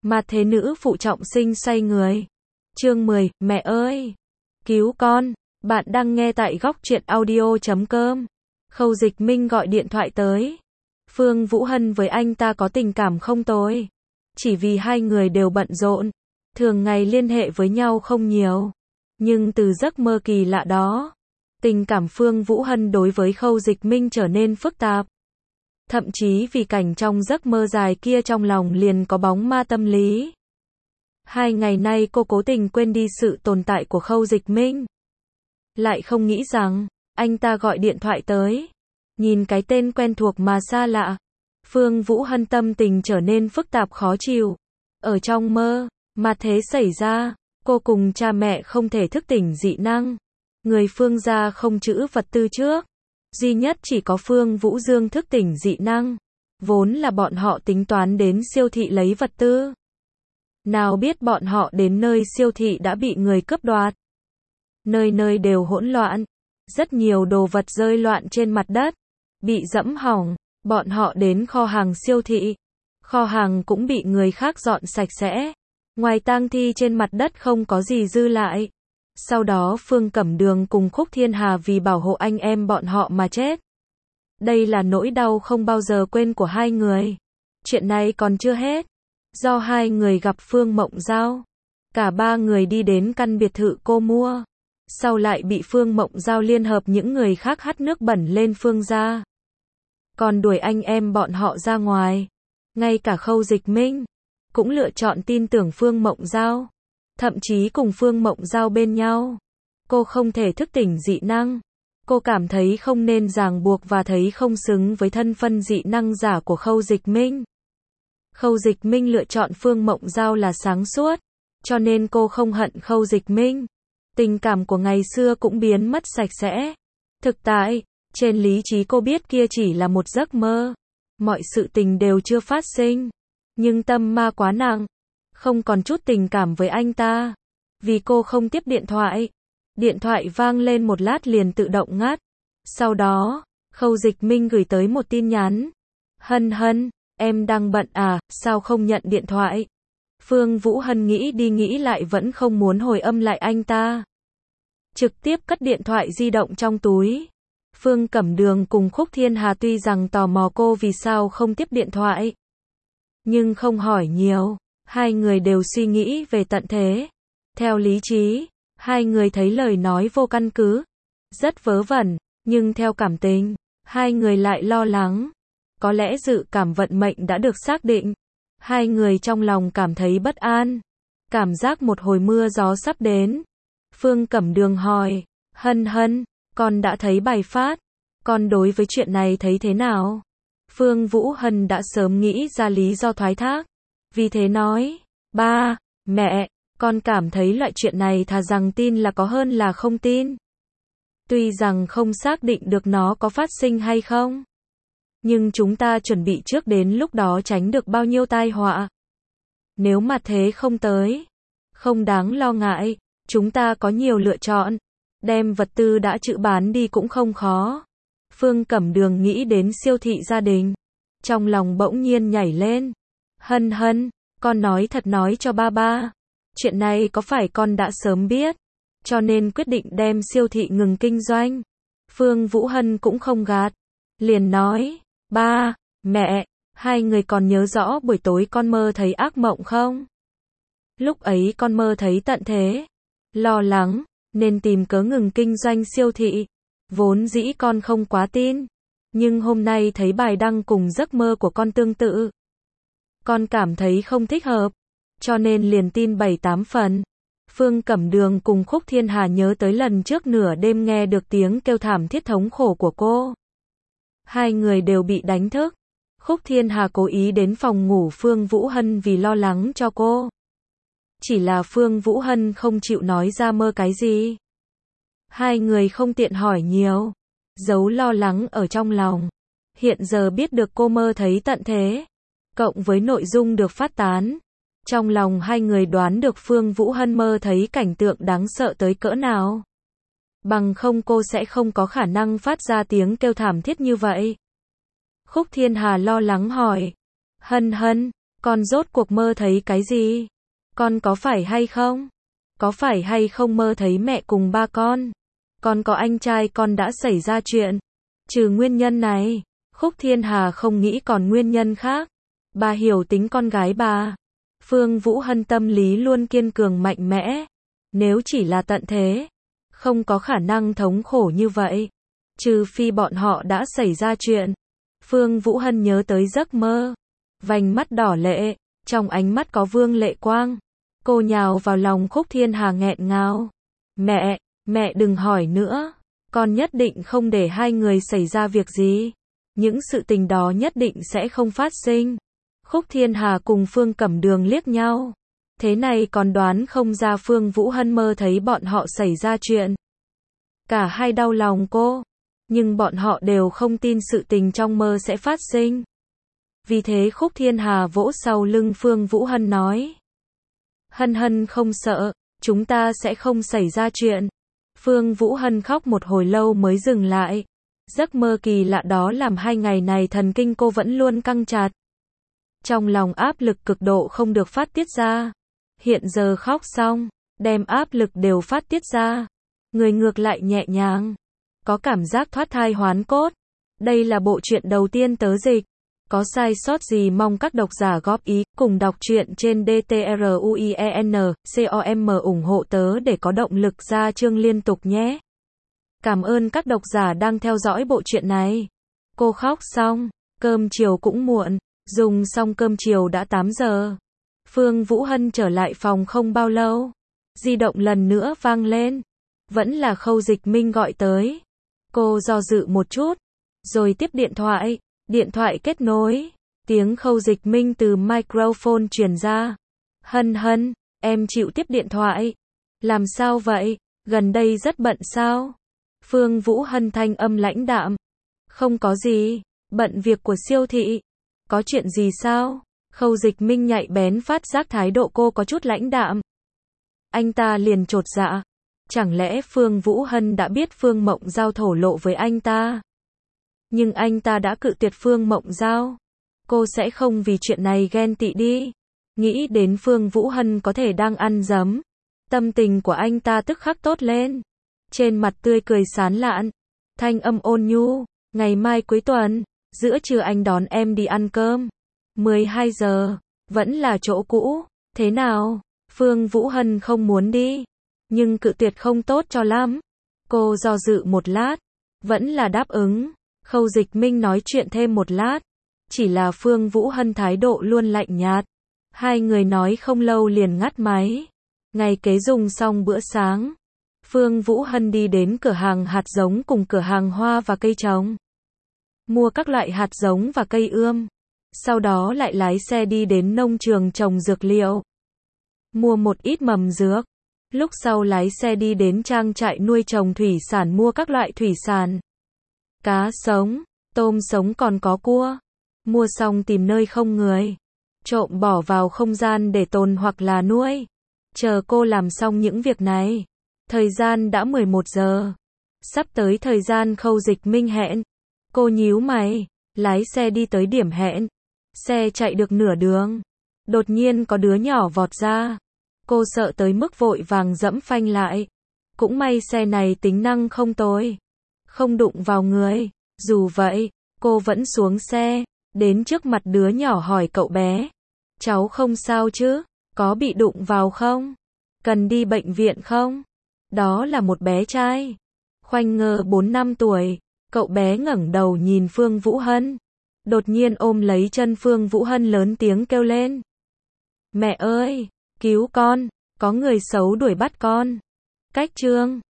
Mà thế nữ phụ trọng sinh xoay người. Chương 10, mẹ ơi! Cứu con! Bạn đang nghe tại góc truyện audio.com. Khâu Dịch Minh gọi điện thoại tới. Phương Vũ Hân với anh ta có tình cảm không tồi. Chỉ vì hai người đều bận rộn, thường ngày liên hệ với nhau không nhiều. Nhưng từ giấc mơ kỳ lạ đó, tình cảm Phương Vũ Hân đối với Khâu Dịch Minh trở nên phức tạp. Thậm chí vì cảnh trong giấc mơ dài kia trong lòng liền có bóng ma tâm lý. 2 ngày nay cô cố tình quên đi sự tồn tại của Khâu Dịch Minh. Lại không nghĩ rằng, anh ta gọi điện thoại tới. Nhìn cái tên quen thuộc mà xa lạ, Phương Vũ Hân tâm tình trở nên phức tạp khó chịu. Ở trong mơ, mà thế xảy ra, cô cùng cha mẹ không thể thức tỉnh dị năng. Người Phương gia không trữ vật tư trước. Duy nhất chỉ có Phương Vũ Dương thức tỉnh dị năng. Vốn là bọn họ tính toán đến siêu thị lấy vật tư. Nào biết bọn họ đến nơi siêu thị đã bị người cướp đoạt. Nơi nơi đều hỗn loạn. Rất nhiều đồ vật rơi loạn trên mặt đất. Bị dẫm hỏng. Bọn họ đến kho hàng siêu thị. Kho hàng cũng bị người khác dọn sạch sẽ. Ngoài tang thi trên mặt đất không có gì dư lại. Sau đó Phương Cẩm Đường cùng Khúc Thiên Hà vì bảo hộ anh em bọn họ mà chết. Đây là nỗi đau không bao giờ quên của hai người. Chuyện này còn chưa hết. Do hai người gặp Phương Mộng Giao, cả ba người đi đến căn biệt thự cô mua. Sau lại bị Phương Mộng Giao liên hợp những người khác hắt nước bẩn lên Phương gia. Còn đuổi anh em bọn họ ra ngoài. Ngay cả Khâu Dịch Minh cũng lựa chọn tin tưởng Phương Mộng Giao. Thậm chí cùng Phương Mộng Giao bên nhau. Cô không thể thức tỉnh dị năng. Cô cảm thấy không nên ràng buộc và thấy không xứng với thân phận dị năng giả của Khâu Dịch Minh. Khâu Dịch Minh lựa chọn Phương Mộng Giao là sáng suốt. Cho nên cô không hận Khâu Dịch Minh. Tình cảm của ngày xưa cũng biến mất sạch sẽ. Thực tại, trên lý trí cô biết kia chỉ là một giấc mơ. Mọi sự tình đều chưa phát sinh. Nhưng tâm ma quá nặng. Không còn chút tình cảm với anh ta. Vì cô không tiếp điện thoại. Điện thoại vang lên một lát liền tự động ngắt. Sau đó, Khâu Dịch Minh gửi tới một tin nhắn. Hân Hân, em đang bận à, sao không nhận điện thoại? Phương Vũ Hân nghĩ đi nghĩ lại vẫn không muốn hồi âm lại anh ta. Trực tiếp cất điện thoại di động trong túi. Phương Cẩm Đường cùng Khúc Thiên Hà tuy rằng tò mò cô vì sao không tiếp điện thoại. Nhưng không hỏi nhiều. Hai người đều suy nghĩ về tận thế. Theo lý trí, hai người thấy lời nói vô căn cứ. Rất vớ vẩn, nhưng theo cảm tình, hai người lại lo lắng. Có lẽ dự cảm vận mệnh đã được xác định. Hai người trong lòng cảm thấy bất an. Cảm giác một hồi mưa gió sắp đến. Phương Cẩm Đường hỏi, Hân Hân, con đã thấy bài phát. Con đối với chuyện này thấy thế nào? Phương Vũ Hân đã sớm nghĩ ra lý do thoái thác. Vì thế nói, ba, mẹ, con cảm thấy loại chuyện này thà rằng tin là có hơn là không tin. Tuy rằng không xác định được nó có phát sinh hay không. Nhưng chúng ta chuẩn bị trước đến lúc đó tránh được bao nhiêu tai họa. Nếu mà thế không tới, không đáng lo ngại, chúng ta có nhiều lựa chọn. Đem vật tư đã trữ bán đi cũng không khó. Phương Cẩm Đường nghĩ đến siêu thị gia đình. Trong lòng bỗng nhiên nhảy lên. Hân Hân, con nói thật nói cho ba. Chuyện này có phải con đã sớm biết, cho nên quyết định đem siêu thị ngừng kinh doanh. Phương Vũ Hân cũng không gạt. Liền nói, ba, mẹ, hai người còn nhớ rõ buổi tối con mơ thấy ác mộng không? Lúc ấy con mơ thấy tận thế. Lo lắng, nên tìm cớ ngừng kinh doanh siêu thị. Vốn dĩ con không quá tin. Nhưng hôm nay thấy bài đăng cùng giấc mơ của con tương tự. Con cảm thấy không thích hợp. Cho nên liền tin 7-8 phần. Phương Cẩm Đường cùng Khúc Thiên Hà nhớ tới lần trước nửa đêm nghe được tiếng kêu thảm thiết thống khổ của cô. Hai người đều bị đánh thức. Khúc Thiên Hà cố ý đến phòng ngủ Phương Vũ Hân vì lo lắng cho cô. Chỉ là Phương Vũ Hân không chịu nói ra mơ cái gì. Hai người không tiện hỏi nhiều. Giấu lo lắng ở trong lòng. Hiện giờ biết được cô mơ thấy tận thế. Cộng với nội dung được phát tán. Trong lòng hai người đoán được Phương Vũ Hân mơ thấy cảnh tượng đáng sợ tới cỡ nào. Bằng không cô sẽ không có khả năng phát ra tiếng kêu thảm thiết như vậy. Khúc Thiên Hà lo lắng hỏi. Hân Hân, Con rốt cuộc mơ thấy cái gì? Con có phải hay không? Có phải hay không mơ thấy mẹ cùng ba con? Con có anh trai con đã xảy ra chuyện. Trừ nguyên nhân này, Khúc Thiên Hà không nghĩ còn nguyên nhân khác. Bà hiểu tính con gái bà. Phương Vũ Hân tâm lý luôn kiên cường mạnh mẽ. Nếu chỉ là tận thế, không có khả năng thống khổ như vậy. Trừ phi bọn họ đã xảy ra chuyện. Phương Vũ Hân nhớ tới giấc mơ. Vành mắt đỏ lệ, trong ánh mắt có vương lệ quang. Cô nhào vào lòng Khúc Thiên Hà nghẹn ngào. Mẹ đừng hỏi nữa. Con nhất định không để hai người xảy ra việc gì. Những sự tình đó nhất định sẽ không phát sinh. Khúc Thiên Hà cùng Phương Cẩm Đường liếc nhau. Thế này còn đoán không ra Phương Vũ Hân mơ thấy bọn họ xảy ra chuyện. Cả hai đau lòng cô. Nhưng bọn họ đều không tin sự tình trong mơ sẽ phát sinh. Vì thế Khúc Thiên Hà vỗ sau lưng Phương Vũ Hân nói. Hân không sợ, chúng ta sẽ không xảy ra chuyện. Phương Vũ Hân khóc một hồi lâu mới dừng lại. Giấc mơ kỳ lạ đó làm 2 ngày này thần kinh cô vẫn luôn căng chặt. Trong lòng áp lực cực độ không được phát tiết ra. Hiện giờ khóc xong, đem áp lực đều phát tiết ra. Người ngược lại nhẹ nhàng. Có cảm giác thoát thai hoán cốt. Đây là bộ truyện đầu tiên tớ dịch. Có sai sót gì mong các độc giả góp ý, cùng đọc truyện trên DTRUIEN.com ủng hộ tớ để có động lực ra chương liên tục nhé. Cảm ơn các độc giả đang theo dõi bộ truyện này. Cô khóc xong, cơm chiều cũng muộn, dùng xong cơm chiều đã 8 giờ. Phương Vũ Hân trở lại phòng không bao lâu. Di động lần nữa vang lên. Vẫn là Khâu Dịch Minh gọi tới. Cô do dự một chút, rồi tiếp điện thoại. Điện thoại kết nối. Tiếng Khâu Dịch Minh từ microphone truyền ra. Hân, em chịu tiếp điện thoại. Làm sao vậy? Gần đây rất bận sao? Phương Vũ Hân thanh âm lãnh đạm. Không có gì, bận việc của siêu thị. Có chuyện gì sao? Khâu Dịch Minh nhạy bén phát giác thái độ cô có chút lãnh đạm. Anh ta liền chột dạ. Chẳng lẽ Phương Vũ Hân đã biết Phương Mộng Giao thổ lộ với anh ta? Nhưng anh ta đã cự tuyệt Phương Mộng Giao. Cô sẽ không vì chuyện này ghen tị đi. Nghĩ đến Phương Vũ Hân có thể đang ăn dấm. Tâm tình của anh ta tức khắc tốt lên. Trên mặt tươi cười sán lạn. Thanh âm ôn nhu. Ngày mai cuối tuần, giữa trưa anh đón em đi ăn cơm. 12 giờ, vẫn là chỗ cũ. Thế nào? Phương Vũ Hân không muốn đi. Nhưng cự tuyệt không tốt cho lắm. Cô do dự một lát. Vẫn là đáp ứng. Khâu Dịch Minh nói chuyện thêm một lát. Chỉ là Phương Vũ Hân thái độ luôn lạnh nhạt. Hai người nói không lâu liền ngắt máy. Ngày kế dùng xong bữa sáng. Phương Vũ Hân đi đến cửa hàng hạt giống cùng cửa hàng hoa và cây trồng. Mua các loại hạt giống và cây ươm. Sau đó lại lái xe đi đến nông trường trồng dược liệu. Mua một ít mầm dược. Lúc sau lái xe đi đến trang trại nuôi trồng thủy sản mua các loại thủy sản. Cá sống, tôm sống còn có cua. Mua xong tìm nơi không người. Trộm bỏ vào không gian để tồn hoặc là nuôi. Chờ cô làm xong những việc này. Thời gian đã 11 giờ. Sắp tới thời gian Khâu Dịch Minh hẹn. Cô nhíu mày, lái xe đi tới điểm hẹn. Xe chạy được nửa đường. Đột nhiên có đứa nhỏ vọt ra. Cô sợ tới mức vội vàng dẫm phanh lại. Cũng may xe này tính năng không tồi. Không đụng vào người. Dù vậy, cô vẫn xuống xe. Đến trước mặt đứa nhỏ hỏi cậu bé. Cháu không sao chứ? Có bị đụng vào không? Cần đi bệnh viện không? Đó là một bé trai. Khoanh ngờ 4 năm tuổi. Cậu bé ngẩng đầu nhìn Phương Vũ Hân. Đột nhiên ôm lấy chân Phương Vũ Hân lớn tiếng kêu lên. Mẹ ơi! Cứu con! Có người xấu đuổi bắt con. Cách chương